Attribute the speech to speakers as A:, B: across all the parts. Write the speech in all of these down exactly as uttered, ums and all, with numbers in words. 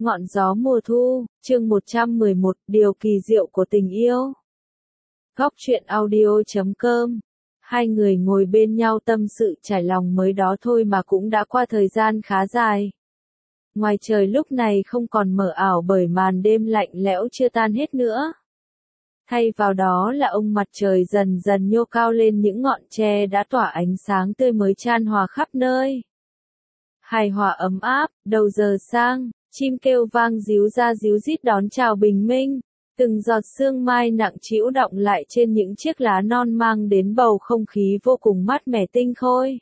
A: Ngọn gió mùa thu, chương một trăm mười một, điều kỳ diệu của tình yêu. Góc truyện audio chấm com. Hai người ngồi bên nhau tâm sự trải lòng mới đó thôi mà cũng đã qua thời gian khá dài. Ngoài trời lúc này không còn mờ ảo bởi màn đêm lạnh lẽo chưa tan hết nữa. Thay vào đó là ông mặt trời dần dần nhô cao lên những ngọn tre đã tỏa ánh sáng tươi mới chan hòa khắp nơi. Hài hòa ấm áp, đầu giờ sang, chim kêu vang ríu ra ríu rít đón chào bình minh, từng giọt sương mai nặng trĩu đọng lại trên những chiếc lá non mang đến bầu không khí vô cùng mát mẻ tinh khôi.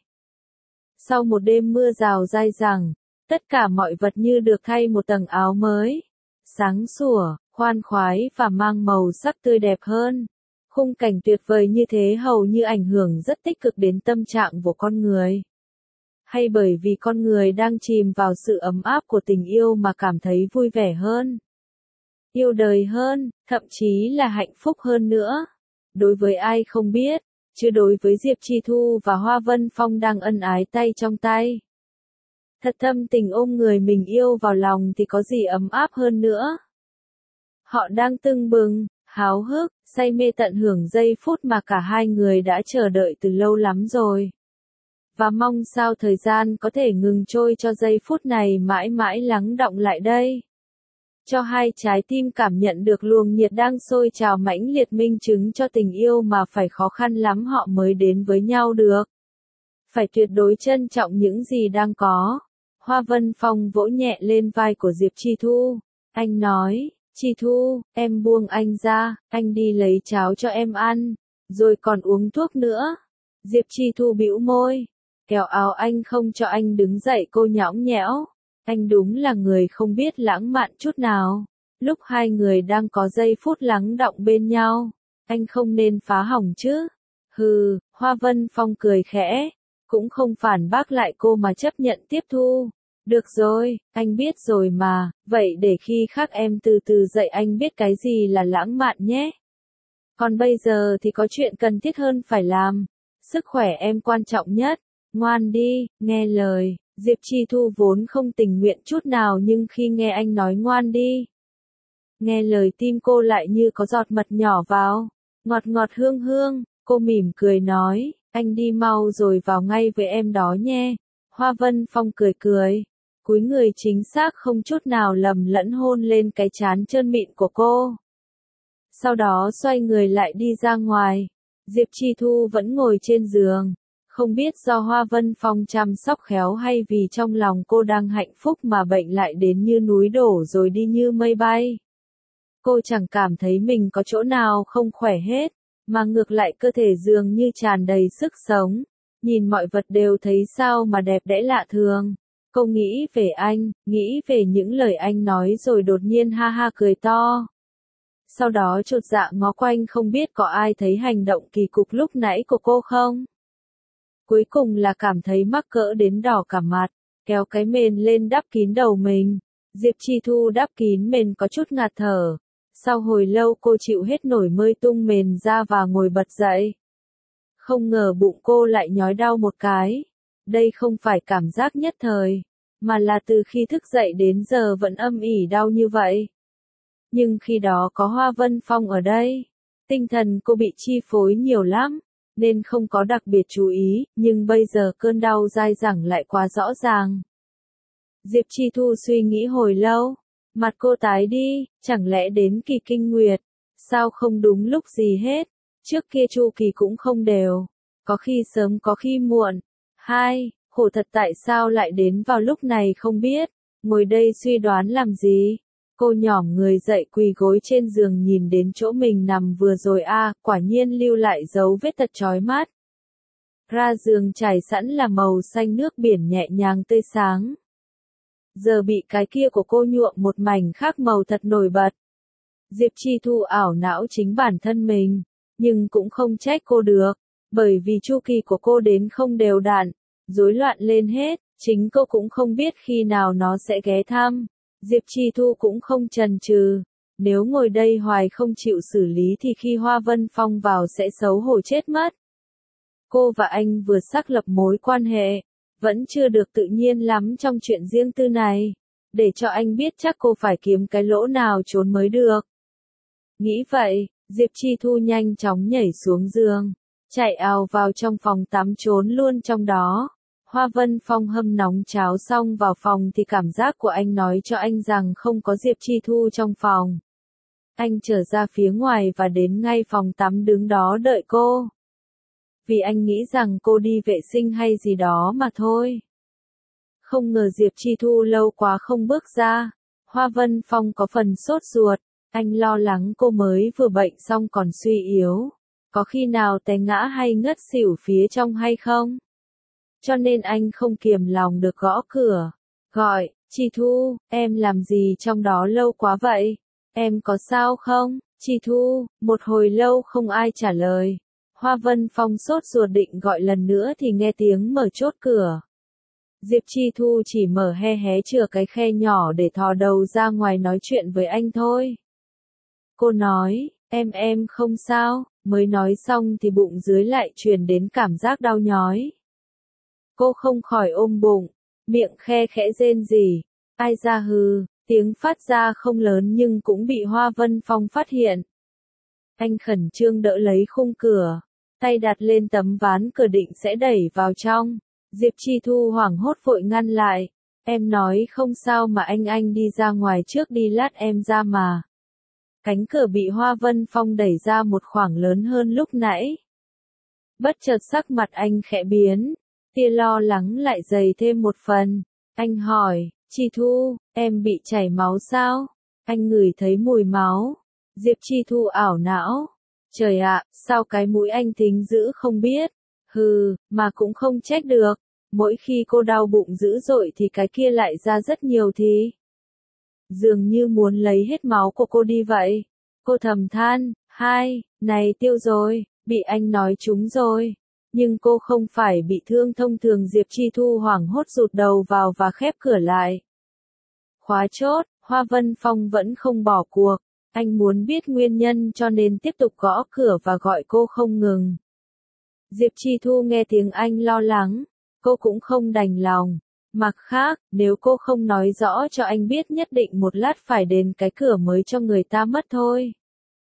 A: Sau một đêm mưa rào dai dẳng, tất cả mọi vật như được thay một tầng áo mới, sáng sủa, khoan khoái và mang màu sắc tươi đẹp hơn. Khung cảnh tuyệt vời như thế hầu như ảnh hưởng rất tích cực đến tâm trạng của con người. Hay bởi vì con người đang chìm vào sự ấm áp của tình yêu mà cảm thấy vui vẻ hơn, yêu đời hơn, thậm chí là hạnh phúc hơn nữa. Đối với ai không biết, chứ đối với Diệp Chi Thu và Hoa Vân Phong đang ân ái tay trong tay, thật thâm tình ôm người mình yêu vào lòng thì có gì ấm áp hơn nữa. Họ đang tưng bừng, háo hức, say mê tận hưởng giây phút mà cả hai người đã chờ đợi từ lâu lắm rồi. Và mong sao thời gian có thể ngừng trôi cho giây phút này mãi mãi lắng đọng lại đây. Cho hai trái tim cảm nhận được luồng nhiệt đang sôi trào mãnh liệt minh chứng cho tình yêu mà phải khó khăn lắm họ mới đến với nhau được. Phải tuyệt đối trân trọng những gì đang có. Hoa Vân Phong vỗ nhẹ lên vai của Diệp Chi Thu. Anh nói, Chi Thu, em buông anh ra, anh đi lấy cháo cho em ăn, rồi còn uống thuốc nữa. Diệp Chi Thu bĩu môi, kéo áo anh không cho anh đứng dậy, cô nhõng nhẽo. Anh đúng là người không biết lãng mạn chút nào. Lúc hai người đang có giây phút lắng đọng bên nhau, anh không nên phá hỏng chứ. Hừ, Hoa Vân Phong cười khẽ, cũng không phản bác lại cô mà chấp nhận tiếp thu. Được rồi, anh biết rồi mà, vậy để khi khác em từ từ dạy anh biết cái gì là lãng mạn nhé. Còn bây giờ thì có chuyện cần thiết hơn phải làm. Sức khỏe em quan trọng nhất. Ngoan đi, nghe lời. Diệp Chi Thu vốn không tình nguyện chút nào nhưng khi nghe anh nói ngoan đi, nghe lời tim cô lại như có giọt mật nhỏ vào, ngọt ngọt hương hương. Cô mỉm cười nói, anh đi mau rồi vào ngay với em đó nhé. Hoa Vân Phong cười cười, cúi người chính xác không chút nào lầm lẫn hôn lên cái trán trơn mịn của cô. Sau đó xoay người lại đi ra ngoài. Diệp Chi Thu vẫn ngồi trên giường. Không biết do Hoa Vân Phong chăm sóc khéo hay vì trong lòng cô đang hạnh phúc mà bệnh lại đến như núi đổ rồi đi như mây bay. Cô chẳng cảm thấy mình có chỗ nào không khỏe hết, mà ngược lại cơ thể dường như tràn đầy sức sống. Nhìn mọi vật đều thấy sao mà đẹp đẽ lạ thường. Cô nghĩ về anh, nghĩ về những lời anh nói rồi đột nhiên ha ha cười to. Sau đó chột dạ ngó quanh không biết có ai thấy hành động kỳ cục lúc nãy của cô không. Cuối cùng là cảm thấy mắc cỡ đến đỏ cả mặt, kéo cái mền lên đắp kín đầu mình. Diệp Chi Thu đắp kín mền có chút ngạt thở. Sau hồi lâu cô chịu hết nổi mơi tung mền ra và ngồi bật dậy. Không ngờ bụng cô lại nhói đau một cái. Đây không phải cảm giác nhất thời, mà là từ khi thức dậy đến giờ vẫn âm ỉ đau như vậy. Nhưng khi đó có Hoa Vân Phong ở đây, tinh thần cô bị chi phối nhiều lắm, nên không có đặc biệt chú ý, nhưng bây giờ cơn đau dai dẳng lại quá rõ ràng. Diệp Chi Thu suy nghĩ hồi lâu, mặt cô tái đi, chẳng lẽ đến kỳ kinh nguyệt, sao không đúng lúc gì hết, trước kia chu kỳ cũng không đều, có khi sớm có khi muộn. Hai, khổ thật tại sao lại đến vào lúc này không biết, ngồi đây suy đoán làm gì. Cô nhỏm người dậy quỳ gối trên giường nhìn đến chỗ mình nằm vừa rồi a, à, quả nhiên lưu lại dấu vết thật chói mắt. Ra giường trải sẵn là màu xanh nước biển nhẹ nhàng tươi sáng. Giờ bị cái kia của cô nhuộm một mảnh khác màu thật nổi bật. Diệp Chi Thu ảo não chính bản thân mình, nhưng cũng không trách cô được, bởi vì chu kỳ của cô đến không đều đặn, rối loạn lên hết, chính cô cũng không biết khi nào nó sẽ ghé thăm. Diệp Chi Thu cũng không chần chừ, nếu ngồi đây hoài không chịu xử lý thì khi Hoa Vân Phong vào sẽ xấu hổ chết mất. Cô và anh vừa xác lập mối quan hệ, vẫn chưa được tự nhiên lắm trong chuyện riêng tư này. để cho anh biết chắc cô phải kiếm cái lỗ nào trốn mới được. Nghĩ vậy, Diệp Chi Thu nhanh chóng nhảy xuống giường, chạy ào vào trong phòng tắm trốn luôn trong đó. Hoa Vân Phong hâm nóng cháo xong vào phòng thì cảm giác của anh nói cho anh rằng không có Diệp Chi Thu trong phòng. Anh trở ra phía ngoài và đến ngay phòng tắm đứng đó đợi cô. Vì anh nghĩ rằng cô đi vệ sinh hay gì đó mà thôi. Không ngờ Diệp Chi Thu lâu quá không bước ra. Hoa Vân Phong có phần sốt ruột. Anh lo lắng cô mới vừa bệnh xong còn suy yếu. Có khi nào té ngã hay ngất xỉu phía trong hay không? Cho nên anh không kiềm lòng được gõ cửa. Gọi, Chi Thu, em làm gì trong đó lâu quá vậy? Em có sao không? Chi Thu, một hồi lâu không ai trả lời. Hoa Vân Phong sốt ruột định gọi lần nữa thì nghe tiếng mở chốt cửa. Diệp Chi Thu chỉ mở hé hé chừa cái khe nhỏ để thò đầu ra ngoài nói chuyện với anh thôi. Cô nói, em em không sao, mới nói xong thì bụng dưới lại truyền đến cảm giác đau nhói. Cô không khỏi ôm bụng, miệng khe khẽ rên rỉ. Ai ra hừ, tiếng phát ra không lớn nhưng cũng bị Hoa Vân Phong phát hiện. Anh khẩn trương đỡ lấy khung cửa, tay đặt lên tấm ván cửa định sẽ đẩy vào trong. Diệp Chi Thu hoảng hốt vội ngăn lại. Em nói không sao mà anh anh đi ra ngoài trước đi lát em ra mà. Cánh cửa bị Hoa Vân Phong đẩy ra một khoảng lớn hơn lúc nãy. Bất chợt sắc mặt anh khẽ biến, tia lo lắng lại dày thêm một phần. Anh hỏi, Chi Thu, em bị chảy máu sao? Anh ngửi thấy mùi máu. Diệp Chi Thu ảo não. Trời ạ, sao cái mũi anh thính dữ không biết? Hừ, mà cũng không trách được. Mỗi khi cô đau bụng dữ dội thì cái kia lại ra rất nhiều thì. Dường như muốn lấy hết máu của cô đi vậy. Cô thầm than, hai, này tiêu rồi, bị anh nói trúng rồi. Nhưng cô không phải bị thương thông thường. Diệp Chi Thu hoảng hốt rụt đầu vào và khép cửa lại. Khóa chốt, Hoa Vân Phong vẫn không bỏ cuộc. Anh muốn biết nguyên nhân cho nên tiếp tục gõ cửa và gọi cô không ngừng. Diệp Chi Thu nghe tiếng anh lo lắng. Cô cũng không đành lòng. Mặt khác, nếu cô không nói rõ cho anh biết nhất định một lát phải đền cái cửa mới cho người ta mất thôi.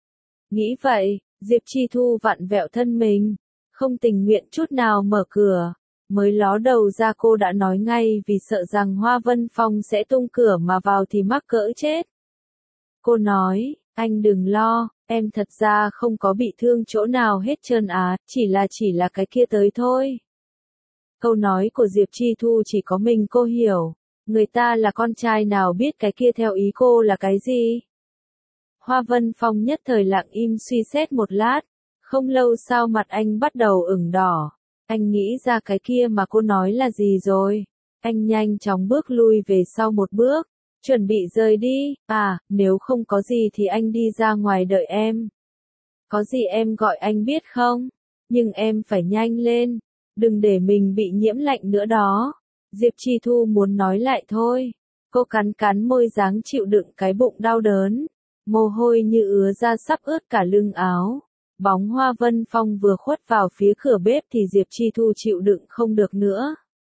A: Nghĩ vậy, Diệp Chi Thu vặn vẹo thân mình, không tình nguyện chút nào mở cửa. Mới ló đầu ra cô đã nói ngay vì sợ rằng Hoa Vân Phong sẽ tung cửa mà vào thì mắc cỡ chết. Cô nói, anh đừng lo, em thật ra không có bị thương chỗ nào hết trơn á, chỉ là chỉ là cái kia tới thôi. Câu nói của Diệp Chi Thu chỉ có mình cô hiểu, người ta là con trai nào biết cái kia theo ý cô là cái gì. Hoa Vân Phong nhất thời lặng im suy xét một lát, không lâu sau mặt anh bắt đầu ửng đỏ. Anh nghĩ ra cái kia mà cô nói là gì rồi. Anh nhanh chóng bước lui về sau một bước, chuẩn bị rời đi. À, nếu không có gì thì anh đi ra ngoài đợi em. Có gì em gọi anh biết không? Nhưng em phải nhanh lên, đừng để mình bị nhiễm lạnh nữa đó. Diệp Chi Thu muốn nói lại thôi. Cô cắn cắn môi dáng chịu đựng cái bụng đau đớn. Mồ hôi như ứa ra sắp ướt cả lưng áo. Bóng Hoa Vân Phong vừa khuất vào phía cửa bếp thì Diệp Chi Thu chịu đựng không được nữa.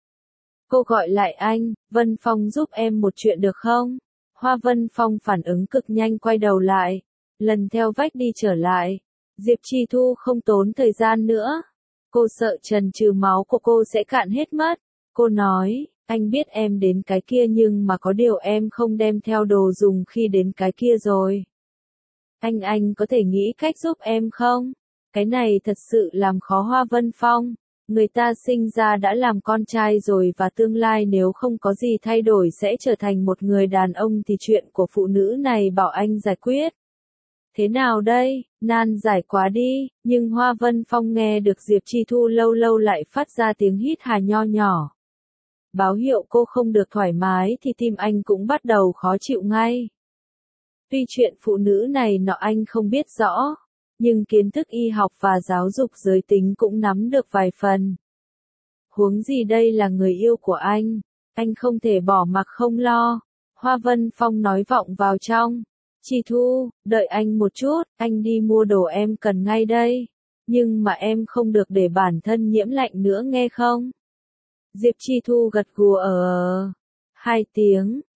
A: Cô gọi lại anh, Vân Phong giúp em một chuyện được không? Hoa Vân Phong phản ứng cực nhanh quay đầu lại, lần theo vách đi trở lại. Diệp Chi Thu không tốn thời gian nữa. Cô sợ trần trừ máu của cô sẽ cạn hết mất. Cô nói, anh biết em đến cái kia nhưng mà có điều em không đem theo đồ dùng khi đến cái kia rồi. Anh anh có thể nghĩ cách giúp em không? Cái này thật sự làm khó Hoa Vân Phong. Người ta sinh ra đã làm con trai rồi và tương lai nếu không có gì thay đổi sẽ trở thành một người đàn ông thì chuyện của phụ nữ này bảo anh giải quyết. Thế nào đây, nan giải quá đi, nhưng Hoa Vân Phong nghe được Diệp Chi Thu lâu lâu lại phát ra tiếng hít hà nho nhỏ. Báo hiệu cô không được thoải mái thì tim anh cũng bắt đầu khó chịu ngay. Tuy chuyện phụ nữ này nọ anh không biết rõ, nhưng kiến thức y học và giáo dục giới tính cũng nắm được vài phần. Huống gì đây là người yêu của anh, anh không thể bỏ mặc không lo. Hoa Vân Phong nói vọng vào trong. Chi Thu, đợi anh một chút, anh đi mua đồ em cần ngay đây. Nhưng mà em không được để bản thân nhiễm lạnh nữa nghe không? Diệp Chi Thu gật gù ở hai tiếng,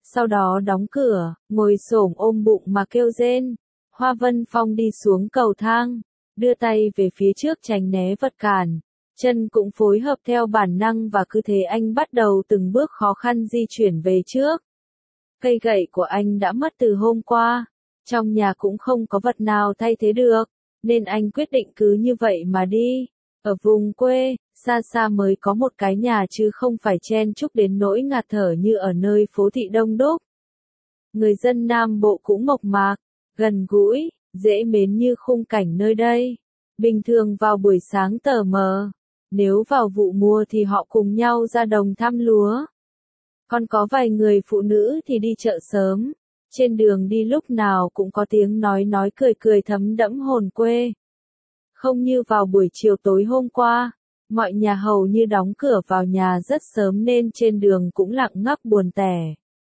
A: sau đó đóng cửa, ngồi xổm ôm bụng mà kêu rên. Hoa Vân Phong đi xuống cầu thang, đưa tay về phía trước tránh né vật cản, chân cũng phối hợp theo bản năng và cứ thế anh bắt đầu từng bước khó khăn di chuyển về trước. Cây gậy của anh đã mất từ hôm qua, trong nhà cũng không có vật nào thay thế được, nên anh quyết định cứ như vậy mà đi. Ở vùng quê, xa xa mới có một cái nhà chứ không phải chen chúc đến nỗi ngạt thở như ở nơi phố thị đông đúc. Người dân Nam Bộ cũng mộc mạc, gần gũi, dễ mến như khung cảnh nơi đây. Bình thường vào buổi sáng tờ mờ, nếu vào vụ mùa thì họ cùng nhau ra đồng thăm lúa. Còn có vài người phụ nữ thì đi chợ sớm, trên đường đi lúc nào cũng có tiếng nói nói cười cười thấm đẫm hồn quê. Không như vào buổi chiều tối hôm qua, mọi nhà hầu như đóng cửa vào nhà rất sớm nên trên đường cũng lặng ngắt buồn tẻ.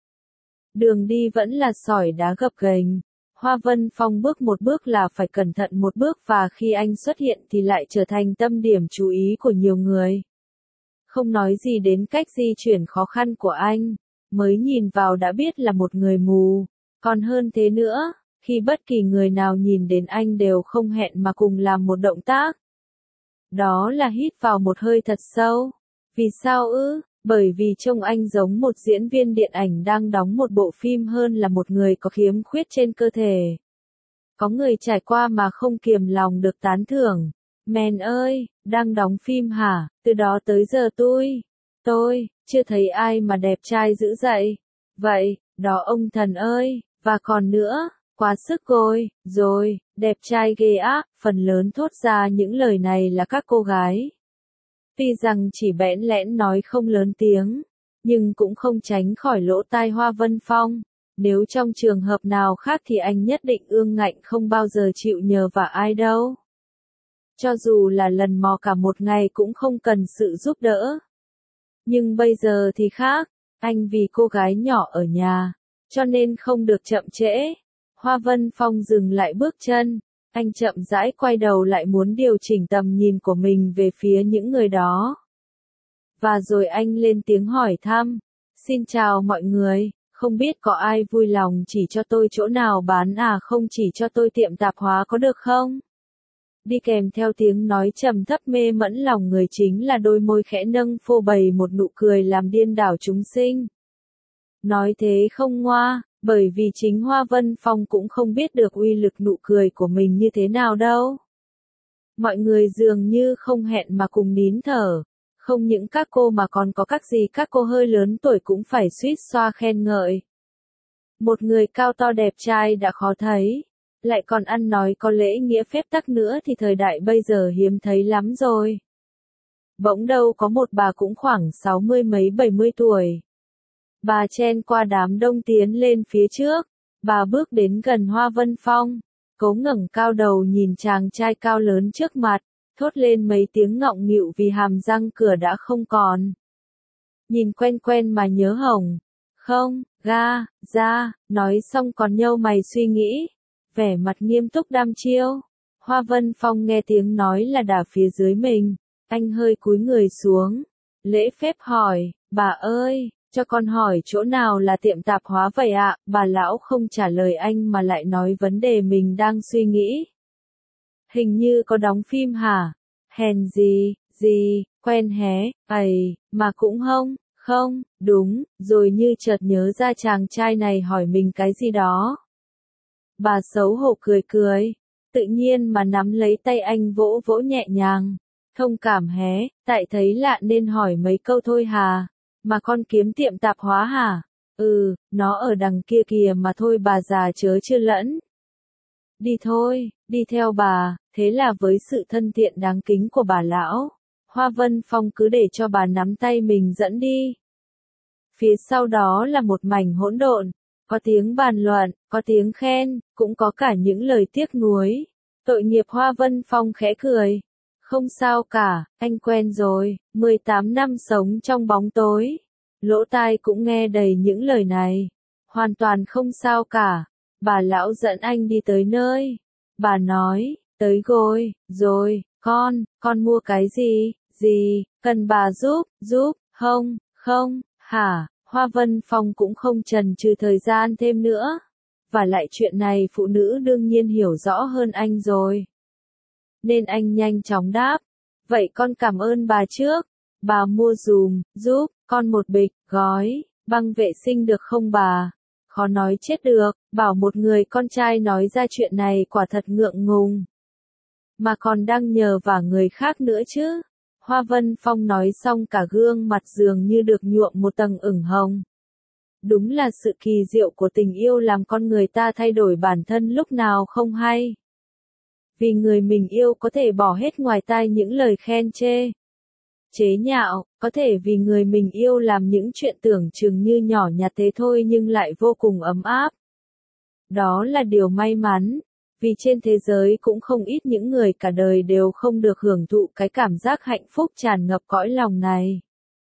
A: Đường đi vẫn là sỏi đá gập ghềnh. Hoa Vân Phong bước một bước là phải cẩn thận một bước và khi anh xuất hiện thì lại trở thành tâm điểm chú ý của nhiều người. Không nói gì đến cách di chuyển khó khăn của anh, mới nhìn vào đã biết là một người mù. Còn hơn thế nữa, khi bất kỳ người nào nhìn đến anh đều không hẹn mà cùng làm một động tác. Đó là hít vào một hơi thật sâu. Vì sao ư? Bởi vì trông anh giống một diễn viên điện ảnh đang đóng một bộ phim hơn là một người có khiếm khuyết trên cơ thể. Có người trải qua mà không kiềm lòng được tán thưởng. Men ơi, đang đóng phim hả? Từ đó tới giờ tôi, tôi, chưa thấy ai mà đẹp trai dữ vậy. Vậy, đó ông thần ơi, và còn nữa, quá sức rồi, rồi, đẹp trai ghê á, phần lớn thốt ra những lời này là các cô gái. Tuy rằng chỉ bẽn lẽn nói không lớn tiếng, nhưng cũng không tránh khỏi lỗ tai Hoa Vân Phong. Nếu trong trường hợp nào khác thì anh nhất định ương ngạnh không bao giờ chịu nhờ vả ai đâu. Cho dù là lần mò cả một ngày cũng không cần sự giúp đỡ. Nhưng bây giờ thì khác, anh vì cô gái nhỏ ở nhà, cho nên không được chậm trễ. Hoa Vân Phong dừng lại bước chân, anh chậm rãi quay đầu lại muốn điều chỉnh tầm nhìn của mình về phía những người đó. Và rồi anh lên tiếng hỏi thăm, xin chào mọi người, không biết có ai vui lòng chỉ cho tôi chỗ nào bán à không chỉ cho tôi tiệm tạp hóa có được không? Đi kèm theo tiếng nói trầm thấp mê mẫn lòng người chính là đôi môi khẽ nâng phô bày một nụ cười làm điên đảo chúng sinh. Nói thế không ngoa, bởi vì chính Hoa Vân Phong cũng không biết được uy lực nụ cười của mình như thế nào đâu. Mọi người dường như không hẹn mà cùng nín thở, không những các cô mà còn có các gì các cô hơi lớn tuổi cũng phải suýt xoa khen ngợi. Một người cao to đẹp trai đã khó thấy, lại còn ăn nói có lễ nghĩa phép tắc nữa thì thời đại bây giờ hiếm thấy lắm rồi. Bỗng đâu có một bà cũng khoảng sáu mươi mấy bảy mươi tuổi. Bà chen qua đám đông tiến lên phía trước, bà bước đến gần Hoa Vân Phong, cố ngẩng cao đầu nhìn chàng trai cao lớn trước mặt, thốt lên mấy tiếng ngọng nghịu vì hàm răng cửa đã không còn. Nhìn quen quen mà nhớ hồng, không, ga, ra, nói xong còn nhâu mày suy nghĩ, vẻ mặt nghiêm túc đăm chiêu. Hoa Vân Phong nghe tiếng nói là đả phía dưới mình, anh hơi cúi người xuống, lễ phép hỏi, bà ơi, cho con hỏi chỗ nào là tiệm tạp hóa vậy ạ? Bà lão không trả lời anh mà lại nói vấn đề mình đang suy nghĩ. Hình như có đóng phim hả? Hèn gì, gì, quen hé, ầy, mà cũng không, không, đúng, rồi như chợt nhớ ra chàng trai này hỏi mình cái gì đó. Bà xấu hổ cười cười, tự nhiên mà nắm lấy tay anh vỗ vỗ nhẹ nhàng. Thông cảm hé, tại thấy lạ nên hỏi mấy câu thôi hà. Mà con kiếm tiệm tạp hóa hả? Ừ, nó ở đằng kia kìa mà thôi bà già chớ chưa lẫn. Đi thôi, đi theo bà, thế là với sự thân thiện đáng kính của bà lão, Hoa Vân Phong cứ để cho bà nắm tay mình dẫn đi. Phía sau đó là một mảnh hỗn độn, có tiếng bàn luận, có tiếng khen, cũng có cả những lời tiếc nuối. Tội nghiệp Hoa Vân Phong khẽ cười. Không sao cả, anh quen rồi, mười tám năm sống trong bóng tối. Lỗ tai cũng nghe đầy những lời này. Hoàn toàn không sao cả. Bà lão dẫn anh đi tới nơi. Bà nói, tới rồi, rồi, con, con mua cái gì, gì, cần bà giúp, giúp, không, không, hả? Hoa Vân Phong cũng không chần chừ thời gian thêm nữa. Và lại chuyện này phụ nữ đương nhiên hiểu rõ hơn anh rồi. Nên anh nhanh chóng đáp. Vậy con cảm ơn bà trước. Bà mua dùm, giúp, con một bịch, gói, băng vệ sinh được không bà? Khó nói chết được, bảo một người con trai nói ra chuyện này quả thật ngượng ngùng. Mà còn đang nhờ vả người khác nữa chứ. Hoa Vân Phong nói xong cả gương mặt dường như được nhuộm một tầng ửng hồng. Đúng là sự kỳ diệu của tình yêu làm con người ta thay đổi bản thân lúc nào không hay. Vì người mình yêu có thể bỏ hết ngoài tai những lời khen chê, chế nhạo, có thể vì người mình yêu làm những chuyện tưởng chừng như nhỏ nhặt thế thôi nhưng lại vô cùng ấm áp. Đó là điều may mắn, vì trên thế giới cũng không ít những người cả đời đều không được hưởng thụ cái cảm giác hạnh phúc tràn ngập cõi lòng này.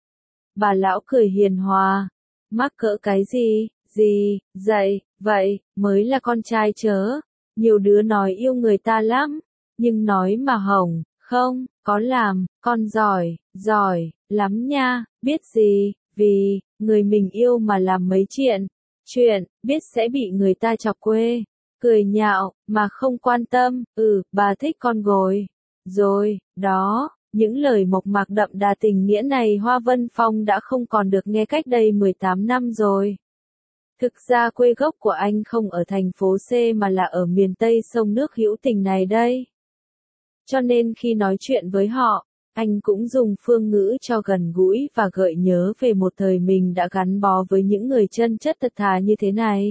A: Bà lão cười hiền hòa, mắc cỡ cái gì, gì, dậy, vậy, mới là con trai chớ. Nhiều đứa nói yêu người ta lắm, nhưng nói mà hỏng, không, có làm, con giỏi, giỏi, lắm nha, biết gì, vì, người mình yêu mà làm mấy chuyện, chuyện, biết sẽ bị người ta chọc quê, cười nhạo, mà không quan tâm, ừ, bà thích con rồi, rồi, đó, những lời mộc mạc đậm đà tình nghĩa này Hoa Vân Phong đã không còn được nghe cách đây mười tám năm rồi. Thực ra quê gốc của anh không ở thành phố C mà là ở miền Tây sông nước hữu tình này đây. Cho nên khi nói chuyện với họ, anh cũng dùng phương ngữ cho gần gũi và gợi nhớ về một thời mình đã gắn bó với những người chân chất thật thà như thế này.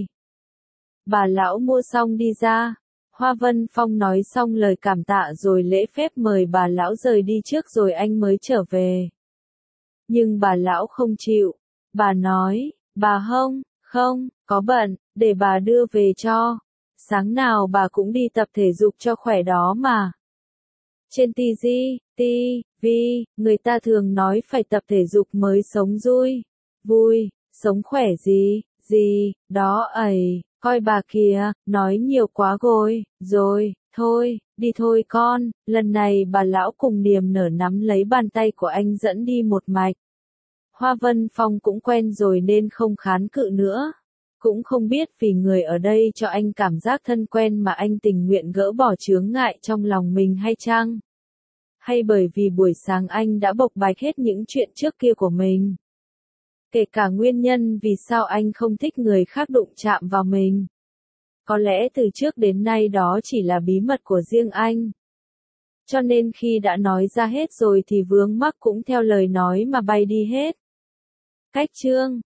A: Bà lão mua xong đi ra. Hoa Vân Phong nói xong lời cảm tạ rồi lễ phép mời bà lão rời đi trước rồi anh mới trở về. Nhưng bà lão không chịu. Bà nói, bà không, không, có bận, để bà đưa về cho. Sáng nào bà cũng đi tập thể dục cho khỏe đó mà. Trên ti vi, ti vi, người ta thường nói phải tập thể dục mới sống vui, vui, sống khỏe gì, gì, đó ấy, coi bà kìa, nói nhiều quá rồi, rồi, thôi, đi thôi con, lần này bà lão cùng niềm nở nắm lấy bàn tay của anh dẫn đi một mạch. Hoa Vân Phong cũng quen rồi nên không kháng cự nữa. Cũng không biết vì người ở đây cho anh cảm giác thân quen mà anh tình nguyện gỡ bỏ chướng ngại trong lòng mình hay chăng? Hay bởi vì buổi sáng anh đã bộc bạch hết những chuyện trước kia của mình? Kể cả nguyên nhân vì sao anh không thích người khác đụng chạm vào mình. Có lẽ từ trước đến nay đó chỉ là bí mật của riêng anh. Cho nên khi đã nói ra hết rồi thì vướng mắc cũng theo lời nói mà bay đi hết. Cách chương